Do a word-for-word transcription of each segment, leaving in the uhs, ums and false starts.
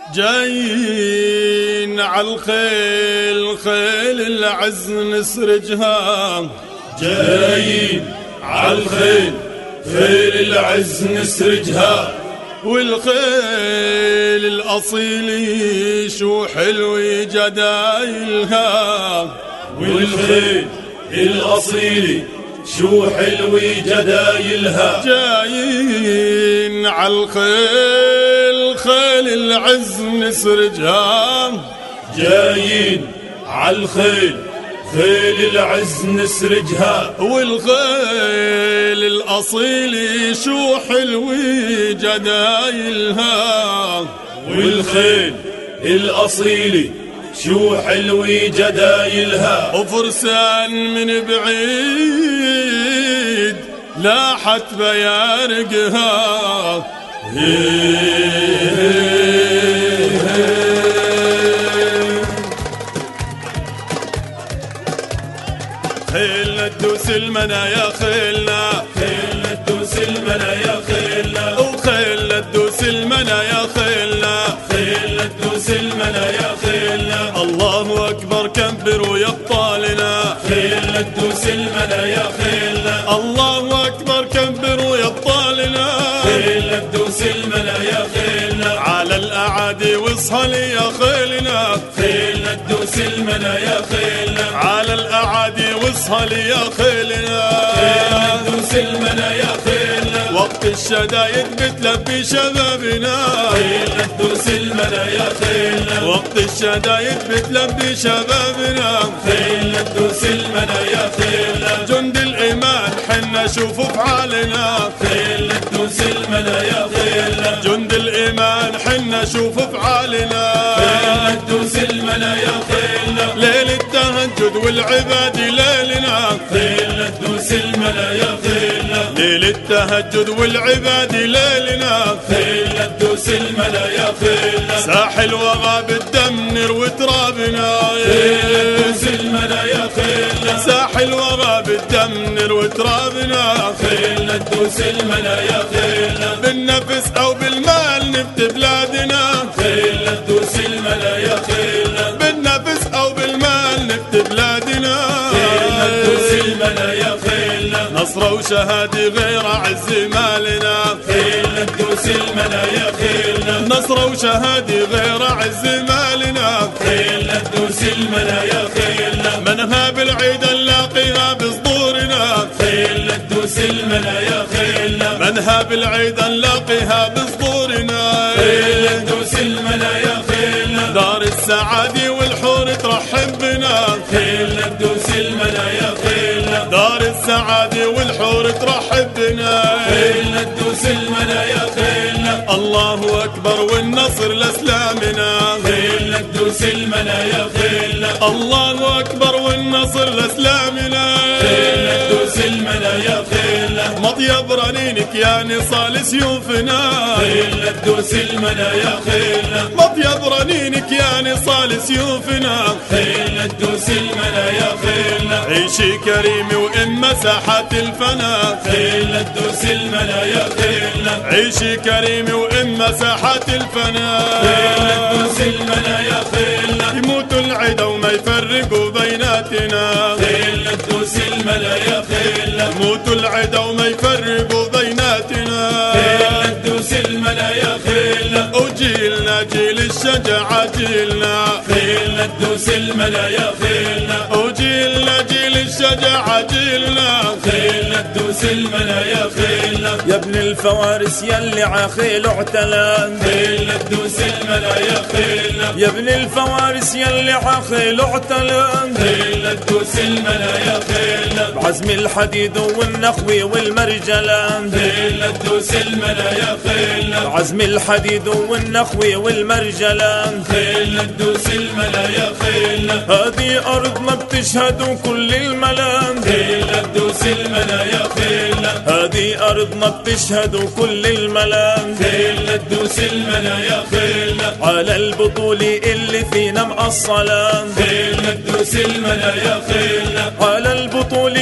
جايين عالخيل خيل العز نسرجها، جايين عالخيل خيل العز نسرجها، والخيل الأصيل شو حلو جدايلها، والخيل الأصيل شو حلو جدايلها. جايين عالخيل خيل العز نسرجها، جايين عالخيل خيل العز نسرجها، والخيل الأصيل شو حلو جدايلها، والخيل الأصيل شو حلو جدايلها. وفرسان من بعيد لاحت بيارقها، خيلنا تدوس المنايا خيلنا، خيلنا تدوس المنايا خيلنا، وخيلنا تدوس المنايا خيلنا، خيلنا تدوس المنايا خيلنا. الله أكبر كبروا يا ابطالنا، خيلنا تدوس المنايا خيلنا، الله أكبر كبروا يا ابطالنا، خيلنا تدوس المنايا خيلنا. على الأعادي واصهل يا خيلنا، خيلنا تدوس المنايا خيلنا، على الأعادي واصهل يا خيلنا، خيلنا تدوس المنايا خيلنا. وقت الشدايد بتلبي شبابنا، خيلنا تدوس المنايا خيلنا، وقت الشدايد بتلبي شبابنا، خيلنا تدوس المنايا خيلنا. جند الإيمان حنا شوفوا فعالنا، خيلنا تدوس المنايا خيلنا، جند الإيمان حنا شوفوا فعالنا، خيلنا تدوس المنايا خيلنا. ليل التهجد والعباد ليلنا، خيلنا تدوس المنايا خيلنا، ليل التهجد والعباد ليلنا، خيلنا تدوس المنايا خيلنا. ساحل وغاب الدم نروي ترابنا، خيلنا تدوس المنايا خيلنا، ساحل وغاب الدم نروي ترابنا، خيلنا تدوس المنايا خيلنا. بالنفس أو بالمال نبت بلادنا، خيلنا تدوس المنايا خيلنا، بالنفس أو بالمال نبت بلادنا، خيلنا تدوس المنايا خيلنا. نصر وشهادة غير عز مالنا، خيلنا تدوس المنايا خيلنا، نصر وشهادة غير عز مالنا، خيلنا تدوس المنايا خيلنا. منها بالعيد نلاقيها بصدورنا، خيلنا تدوس المنايا خيلنا، منها بالعيد نلاقيها بصدورنا، خيلنا تدوس المنايا خيلنا. دار السعادة والحور ترحب بنا، خيلنا تدوس المنايا خيلنا، دار السعادة والحور ترحب بنا، خيلنا تدوس المنايا خيلنا. الله أكبر والنصر لأسلامنا، خيلنا تدوس المنايا خيلنا، الله أكبر والنصر لأسلامنا، خيلنا تدوس المنايا خيلنا. مطيب رنينك يا نصال سيوفنا، خيلنا تدوس المنايا خيلنا، مطيب رنينك يا نصال سيوفنا، خيلنا تدوس المنايا خيلنا. عيشي كريمي وإن مساحات الفنا، خيلنا تدوس المنايا خيلنا، عيشي كريمي وإن مساحات الفنا، خيلنا تدوس المنايا خيلنا. يموتوا العدا وما يفرقوا بيناتنا، خيلنا تدوس المنايا خيلنا، يموتوا العدا وما يفرقوا بيناتنا، خيلنا تدوس المنايا خيلنا. وجيلنا جيل الشجاعة جيلنا، خيلنا تدوس المنايا خيلنا، وجيلنا جيل الشجاعة جيلنا، خيلنا تدوس المنايا خيلنا. يا ابن الفوارس يلي عخيل اعتلان، خيلنا تدوس المنايا خيلنا، يا ابن الفوارس يلي عخيل اعتلان. خيلنا تدوس المنايا خيلنا، بعزم الحديد والنخوي والمرجلان. خيلنا تدوس المنايا خيلنا، بعزم الحديد والنخوي والمرجلان. خيلنا تدوس المنايا خيلنا. هذه أرض ما بتشهد كل الملان، خيلنا تدوس المنايا خيلنا، هذه أرض ما بتشهد كل الملان. خيلنا تدوس المنايا خيلنا، على البطولة اللي فينا مقصلان. خيلنا تدوس المنايا خيلنا، على البطولة اللي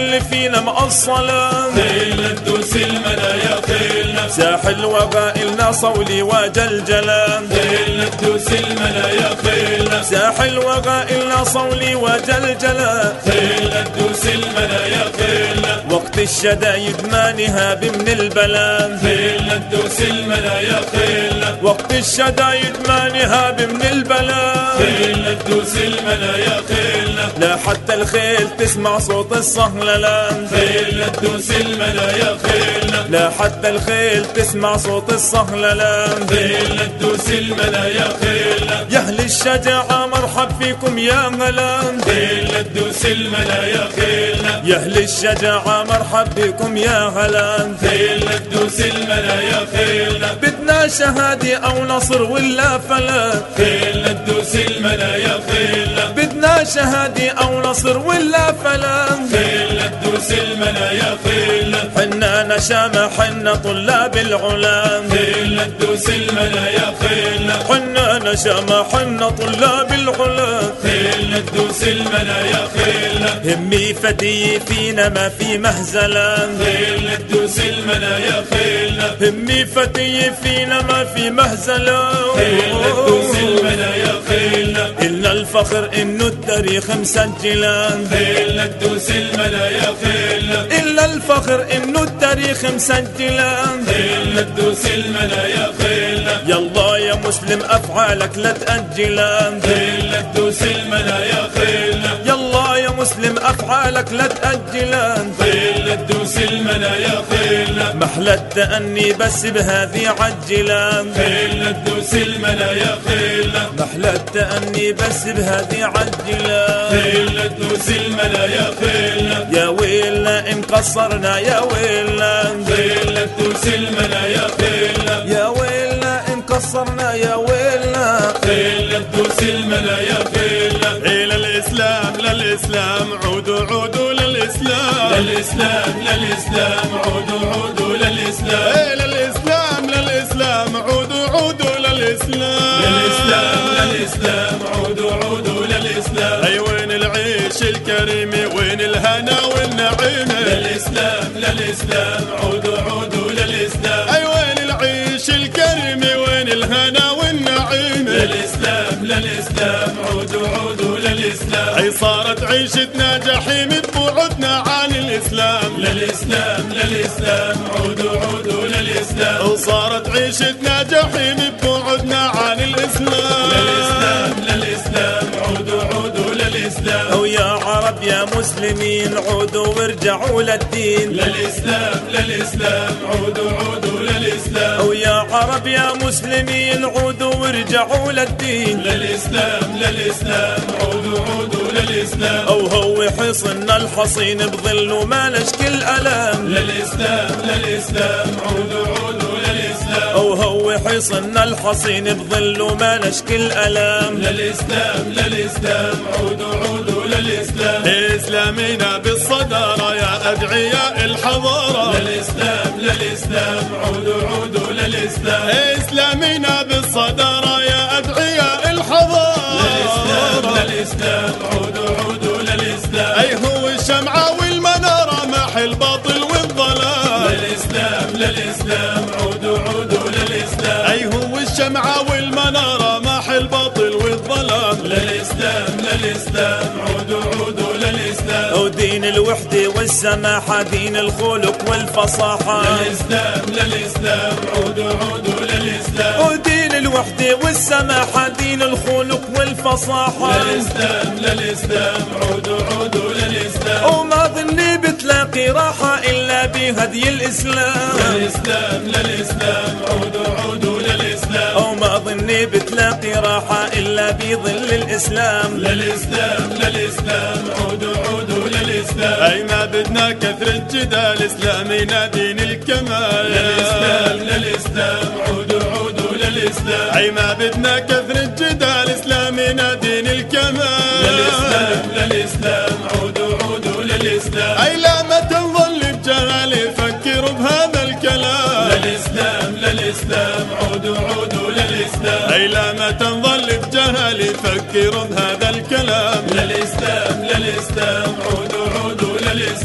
اللي فينا مأصلة، خيلنا تدوس المنايا خيلنا، ساحل وغائلنا صولي وجلجلة، خيلنا تدوس المنايا خيلنا، ساحل وغائلنا صولي وجلجلة، خيلنا تدوس المنايا خيلنا، وقت الشدايد ما نهاب من البلا، خيلنا تدوس المنايا خيلنا، وقت الشدايد ما نهاب من البلا، خيلنا تدوس المنايا خيلنا، لا حتى الخيل تسمع صوت الصهللة، خيلنا تدوس المنايا خيلنا، لا حتى الخيل تسمع صوت الصهللة، خيلنا تدوس المنايا خيلنا، يا أهل الشجاعة مرحب فيكم يا هلا، خيلنا تدوس المنايا خيلنا، يا أهل الشجاعة مرحب بكم يا هلا، خيلنا تدوس المنايا خيلنا، بدنا شهادة أو نصر ولا فلا، خيلنا تدوس المنايا خيلنا، بدنا شهادة أو نصر ولا فلا، خيلنا تدوس المنايا خيلنا، حنا نشامة حنا طلاب العلا، خيلنا تدوس المنايا خيلنا، حنا نشامة حنا طلاب العلا، خيلنا تدوس المنايا خيلنا، همي فتي فينا ما في مهزلة، خيلنا تدوس المنايا خيلنا، همي فتي فينا ما في مهزلة، خيلنا تدوس المنايا خيلنا، إلا الفخر إنه التاريخ مسجلا، خيلنا تدوس المنايا خيلنا، إلا الفخر إنه التاريخ مسجلا، خيلنا تدوس المنايا خيلنا، يلا يا مسلم أفعالك لا تأجلا، خيلنا تدوس المنايا خيلنا، يلا يا مسلم أفعالك لا تأجلا، خيلنا تدوس المنايا خيلنا، محلى التأني بس بهذه عجلا، خيلنا تدوس المنايا خيلنا، محلى التأني بس بهذه عجلا، خيلنا تدوس المنايا خيلنا، يا ويلنا إن قصرنا يا ويلنا، خيلنا تدوس المنايا خيلنا، يا ويلنا إن قصرنا يا ويلنا، خيلنا تدوس المنايا خيلنا، إلى الإسلام للإسلام عودوا عودوا للإسلام، للإسلام للإسلام عودوا عودوا للإسلام، إلى الإسلام للإسلام عودوا عودوا للإسلام، للإسلام للإسلام عودوا عودوا للإسلام، أي وين العيش الكريم وين الهنا والنعيم، للإسلام للإسلام عودوا عودوا للإسلام، أي وين العيش الكريم وين الهنا والنعيم، للإسلام للإسلام عودوا عودوا للإسلام، أي صارت عيشتنا جحيم ببعدنا عن الإسلام، للإسلام للإسلام عودوا عودوا للإسلام، وصارت عيشتنا جحيم ببعدنا عن الإسلام، للإسلام للإسلام عودوا عودوا للإسلام، أو يا عرب يا مسلمين عودوا وارجعوا للدين، للإسلام للإسلام عودوا عودوا للإسلام، أو يا عرب يا مسلمين عودوا وارجعوا للدين، للإسلام للإسلام عودوا عودوا للإسلام، أو هو حصن الحصين بظل ما نشكي الألم، للإسلام للإسلام عودوا عودوا للإسلام، أو هو حصن الحصين بظل ما نشكي الألم، للإسلام للإسلام عودوا عودوا للإسلام، إسلامنا بالصدارة يا أدعياء الحضارة، للإسلام للإسلام عودوا عودوا للإسلام، إسلامنا بالصدارة يا أدعياء الحضارة، للإسلام للإسلام عودوا عودوا للإسلام، أي هو الشمعة والمنارة محي الباطل والضلال، للإسلام للإسلام عودوا عودوا للإسلام، أي هو الشمعة والمنارة محي الباطل والظلام، للإسلام للإسلام عودوا عودوا للإسلام، أو دين الوحدة والسماحة دين الخلق والفصاحة، للإسلام للإسلام عودوا عودوا للإسلام، أو دين الوحدة والسماحة دين الخلق والفصاحة، للإسلام للإسلام عودوا عودوا للإسلام، وما ظني بتلاقي راحة إلا بهدي الإسلام، للإسلام للإسلام عودوا عودوا للإسلام، أو ما ظني بتلاقي راحة إلا بظل الإسلام، للإسلام للإسلام عودوا عودوا للإسلام، أي ما بدنا كثرة جدال إسلامنا دين الكمال، للإسلام للإسلام عودوا عودوا للإسلام، أي ما بدنا كثرة جدال إسلامنا دين الكمال، للإسلام للإسلام عودوا عودوا للإسلام، أي لا ما تنظل بجهل فكروا بهذا الكلام، للإسلام للإسلام عودوا عودوا للإسلام، أي لا ما تنظل بجهل فكروا بهذا الكلام، للإسلام للإسلام عودوا عودوا للإسلام.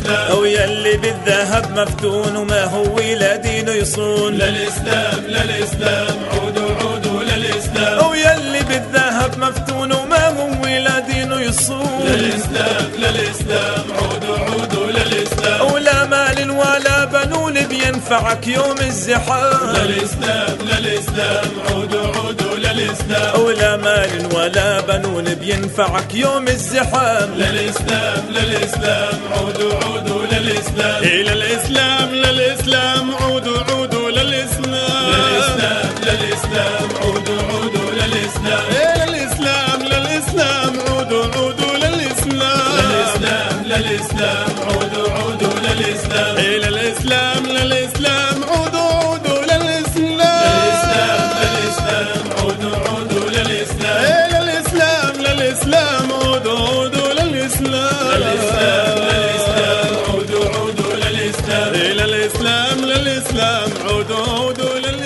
للإسلام ويا اللي بالذهب مفتون وما هو لا دينه يصون للإسلام للإسلام عودوا عودوا للإسلام ويا اللي بالذهب مفتون وما هو لا دينه يصون للإسلام للإسلام عودوا عودوا للإسلام ولا مال ولا بنون بينفعك يوم الزحام للإسلام للإسلام عودوا عودوا للإسلام ولا مال ولا بنون بينفعك يوم الزحام للإسلام للإسلام عودوا عودوا للإسلام إلى الإسلام للإسلام عودوا عودوا للإسلام للإسلام للإسلام عودوا عودوا للإسلام إلى الإسلام للإسلام عودوا عودوا للإسلام للإسلام للإسلام عودوا عودوا للإسلام إلى الإسلام للإسلام عودوا عودوا للإسلام للإسلام للإسلام عودوا عودوا للإسلام إلى الإسلام للإسلام عودوا عودوا للإسلام للإسلام للإسلام عودوا عودوا للإسلام إلى الإسلام للإسلام عودوا عودوا للإسلام